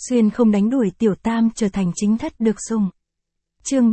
Xuyên không đánh đuổi tiểu tam trở thành chính thất được sủng. Chương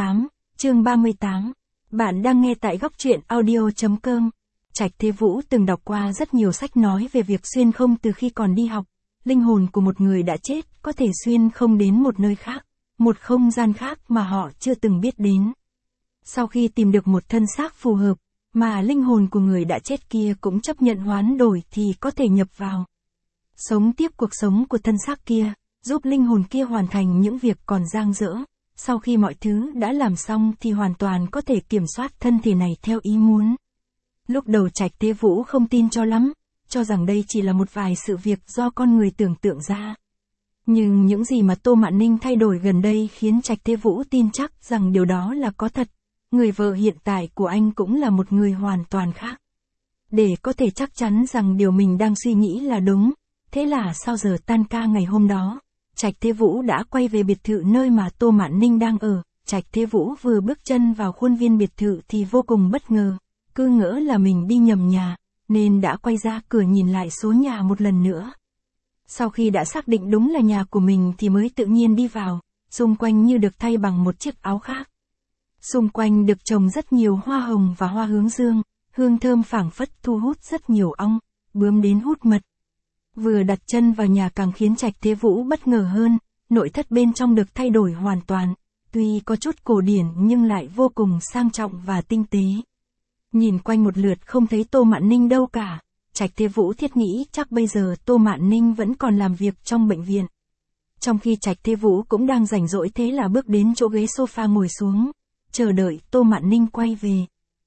38. Bạn đang nghe tại góc truyện audio.com. Trạch Thế Vũ từng đọc qua rất nhiều sách nói về việc xuyên không từ khi còn đi học. Linh hồn của một người đã chết có thể xuyên không đến một nơi khác, một không gian khác mà họ chưa từng biết đến. Sau khi tìm được một thân xác phù hợp, mà linh hồn của người đã chết kia cũng chấp nhận hoán đổi thì có thể nhập vào. Sống tiếp cuộc sống của thân xác kia, giúp linh hồn kia hoàn thành những việc còn dang dở. Sau khi mọi thứ đã làm xong thì hoàn toàn có thể kiểm soát thân thể này theo ý muốn. Lúc đầu Trạch Thế Vũ không tin cho lắm, cho rằng đây chỉ là một vài sự việc do con người tưởng tượng ra. Nhưng những gì mà Tô Mạn Ninh thay đổi gần đây khiến Trạch Thế Vũ tin chắc rằng điều đó là có thật. Người vợ hiện tại của anh cũng là một người hoàn toàn khác. Để có thể chắc chắn rằng điều mình đang suy nghĩ là đúng, thế là sau giờ tan ca ngày hôm đó, Trạch Thế Vũ đã quay về biệt thự nơi mà Tô Mạn Ninh đang ở. Trạch Thế Vũ vừa bước chân vào khuôn viên biệt thự thì vô cùng bất ngờ, cứ ngỡ là mình đi nhầm nhà, nên đã quay ra cửa nhìn lại số nhà một lần nữa. Sau khi đã xác định đúng là nhà của mình thì mới tự nhiên đi vào, xung quanh như được thay bằng một chiếc áo khác. Xung quanh được trồng rất nhiều hoa hồng và hoa hướng dương, hương thơm phảng phất thu hút rất nhiều ong, bướm đến hút mật. Vừa đặt chân vào nhà càng khiến Trạch Thế Vũ bất ngờ hơn, nội thất bên trong được thay đổi hoàn toàn, tuy có chút cổ điển nhưng lại vô cùng sang trọng và tinh tế. Nhìn quanh một lượt không thấy Tô Mạn Ninh đâu cả, Trạch Thế Vũ thiết nghĩ chắc bây giờ Tô Mạn Ninh vẫn còn làm việc trong bệnh viện. Trong khi Trạch Thế Vũ cũng đang rảnh rỗi thế là bước đến chỗ ghế sofa ngồi xuống, chờ đợi Tô Mạn Ninh quay về.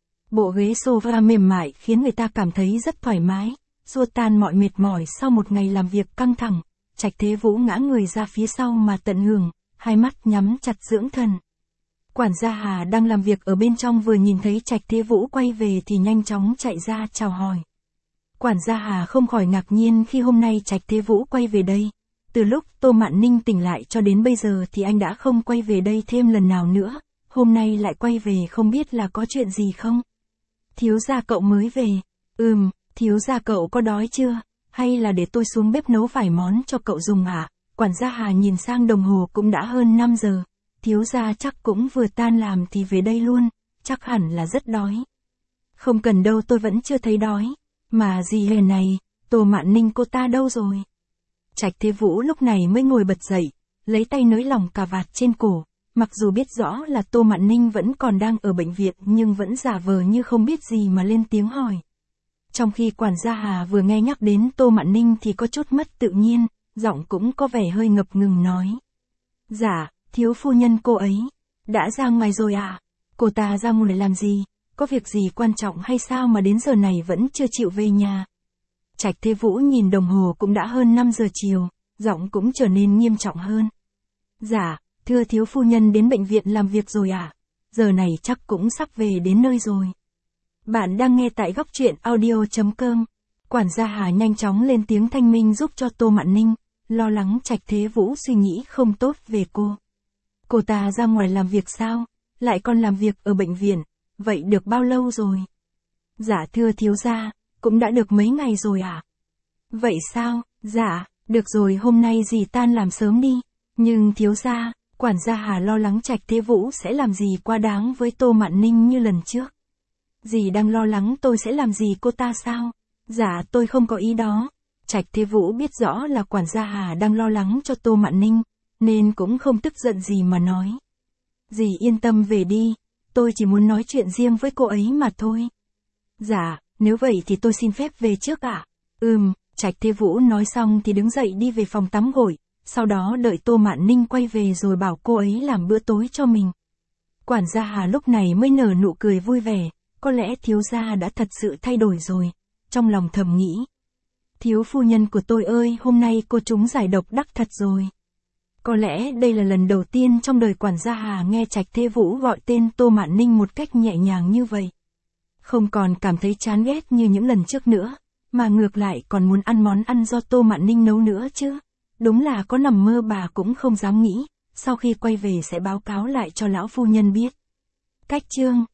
Bộ ghế sofa mềm mại khiến người ta cảm thấy rất thoải mái, xua tan mọi mệt mỏi sau một ngày làm việc căng thẳng. Trạch Thế Vũ ngã người ra phía sau mà tận hưởng, hai mắt nhắm chặt dưỡng thần. Quản gia Hà đang làm việc ở bên trong vừa nhìn thấy Trạch Thế Vũ quay về thì nhanh chóng chạy ra chào hỏi. Quản gia Hà không khỏi ngạc nhiên khi hôm nay Trạch Thế Vũ quay về đây. Từ lúc Tô Mạn Ninh tỉnh lại cho đến bây giờ thì anh đã không quay về đây thêm lần nào nữa, hôm nay lại quay về không biết là có chuyện gì không? Thiếu gia cậu mới về. Thiếu gia cậu có đói chưa? Hay là để tôi xuống bếp nấu vài món cho cậu dùng ạ? Quản gia Hà nhìn sang đồng hồ cũng đã hơn 5 giờ. Thiếu gia chắc cũng vừa tan làm thì về đây luôn, chắc hẳn là rất đói. Không cần đâu, tôi vẫn chưa thấy đói. Mà gì hề này, Tô Mạn Ninh cô ta đâu rồi? Trạch Thế Vũ lúc này mới ngồi bật dậy, lấy tay nới lỏng cà vạt trên cổ. Mặc dù biết rõ là Tô Mạn Ninh vẫn còn đang ở bệnh viện nhưng vẫn giả vờ như không biết gì mà lên tiếng hỏi. Trong khi quản gia Hà vừa nghe nhắc đến Tô Mạn Ninh thì có chút mất tự nhiên, giọng cũng có vẻ hơi ngập ngừng nói. Dạ, thiếu phu nhân cô ấy, đã ra ngoài rồi à? Cô ta ra ngoài làm gì? Có việc gì quan trọng hay sao mà đến giờ này vẫn chưa chịu về nhà? Trạch Thế Vũ nhìn đồng hồ cũng đã hơn 5 giờ chiều, giọng cũng trở nên nghiêm trọng hơn. Dạ, thưa thiếu phu nhân đến bệnh viện làm việc rồi à? Giờ này chắc cũng sắp về đến nơi rồi. Bạn đang nghe tại góc truyện audio.com. Quản gia Hà nhanh chóng lên tiếng thanh minh giúp cho Tô Mạn Ninh, lo lắng Trạch Thế Vũ suy nghĩ không tốt về cô. Cô ta ra ngoài làm việc sao? Lại còn làm việc ở bệnh viện, vậy được bao lâu rồi? Dạ thưa thiếu gia, cũng đã được mấy ngày rồi à? Vậy sao? Dạ, được rồi, hôm nay dì tan làm sớm đi. Nhưng thiếu gia, quản gia Hà lo lắng Trạch Thế Vũ sẽ làm gì quá đáng với Tô Mạn Ninh như lần trước. Dì đang lo lắng tôi sẽ làm gì cô ta sao? Dạ tôi không có ý đó. Trạch Thế Vũ biết rõ là quản gia Hà đang lo lắng cho Tô Mạn Ninh, nên cũng không tức giận gì mà nói. Dì yên tâm về đi, tôi chỉ muốn nói chuyện riêng với cô ấy mà thôi. Dạ, nếu vậy thì tôi xin phép về trước ạ. Trạch Thế Vũ nói xong thì đứng dậy đi về phòng tắm gội, sau đó đợi Tô Mạn Ninh quay về rồi bảo cô ấy làm bữa tối cho mình. Quản gia Hà lúc này mới nở nụ cười vui vẻ, có lẽ thiếu gia đã thật sự thay đổi rồi, trong lòng thầm nghĩ. Thiếu phu nhân của tôi ơi, hôm nay cô trúng giải độc đắc thật rồi. Có lẽ đây là lần đầu tiên trong đời quản gia Hà nghe Trạch Thế Vũ gọi tên Tô Mạn Ninh một cách nhẹ nhàng như vậy. Không còn cảm thấy chán ghét như những lần trước nữa, mà ngược lại còn muốn ăn món ăn do Tô Mạn Ninh nấu nữa chứ. Đúng là có nằm mơ bà cũng không dám nghĩ, sau khi quay về sẽ báo cáo lại cho lão phu nhân biết. Cách chương